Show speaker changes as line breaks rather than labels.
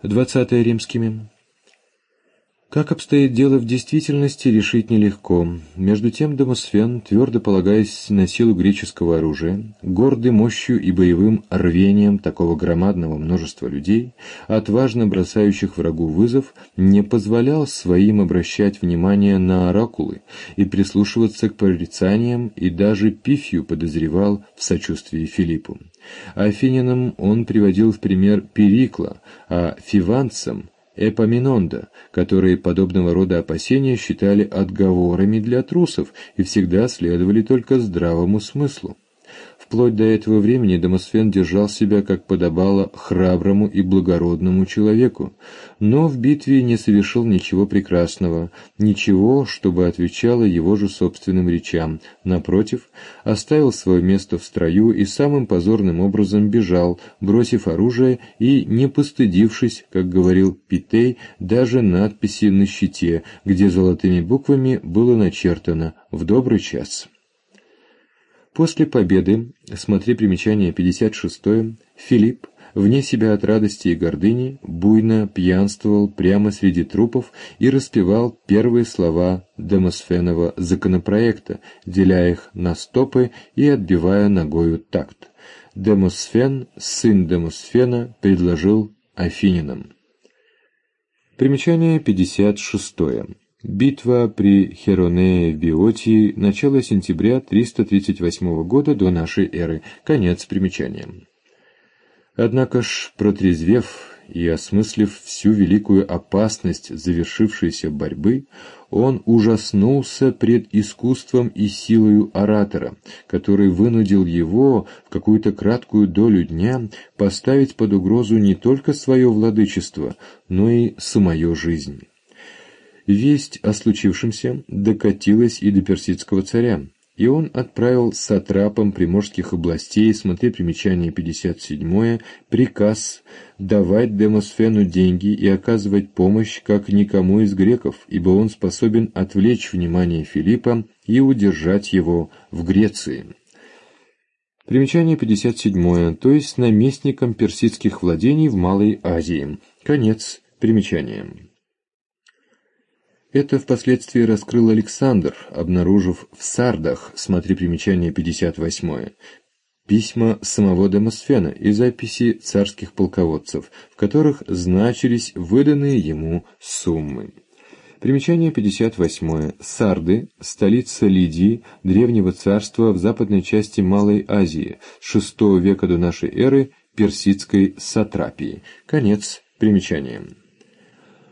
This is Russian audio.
20 римскими. Как обстоит дело в действительности, решить нелегко. Между тем Демосфен, твердо полагаясь на силу греческого оружия, гордый мощью и боевым рвением такого громадного множества людей, отважно бросающих врагу вызов, не позволял своим обращать внимание на оракулы и прислушиваться к прорицаниям, и даже Пифию подозревал в сочувствии Филиппу. Афинянам он приводил в пример Перикла, а фиванцам — Эпаминонда, которые подобного рода опасения считали отговорами для трусов и всегда следовали только здравому смыслу. Вплоть до этого времени Демосфен держал себя, как подобало, храброму и благородному человеку, но в битве не совершил ничего прекрасного, ничего, чтобы отвечало его же собственным речам. Напротив, оставил свое место в строю и самым позорным образом бежал, бросив оружие и не постыдившись, как говорил Питей, даже надписи на щите, где золотыми буквами было начертано «В добрый час». После победы, смотри примечание 56, Филипп, вне себя от радости и гордыни, буйно пьянствовал прямо среди трупов и распевал первые слова Демосфенова законопроекта, деля их на стопы и отбивая ногою такт. Демосфен, сын Демосфена, предложил афинянам. Примечание 56. Битва при Херонее в Биотии, начало сентября 338 года до нашей эры. Конец примечания. Однако ж, протрезвев и осмыслив всю великую опасность завершившейся борьбы, он ужаснулся пред искусством и силою оратора, который вынудил его в какую-то краткую долю дня поставить под угрозу не только свое владычество, но и самую жизнь. Весть о случившемся докатилась и до персидского царя, и он отправил сатрапам приморских областей, смотри примечание 57, приказ давать Демосфену деньги и оказывать помощь как никому из греков, ибо он способен отвлечь внимание Филиппа и удержать его в Греции. Примечание 57, то есть наместником персидских владений в Малой Азии. Конец примечания. Это впоследствии раскрыл Александр, обнаружив в Сардах, смотри примечание 58, письма самого Демосфена и записи царских полководцев, в которых значились выданные ему суммы. Примечание 58. Сарды – столица Лидии, древнего царства в западной части Малой Азии, с VI века до нашей эры, персидской сатрапии. Конец примечания.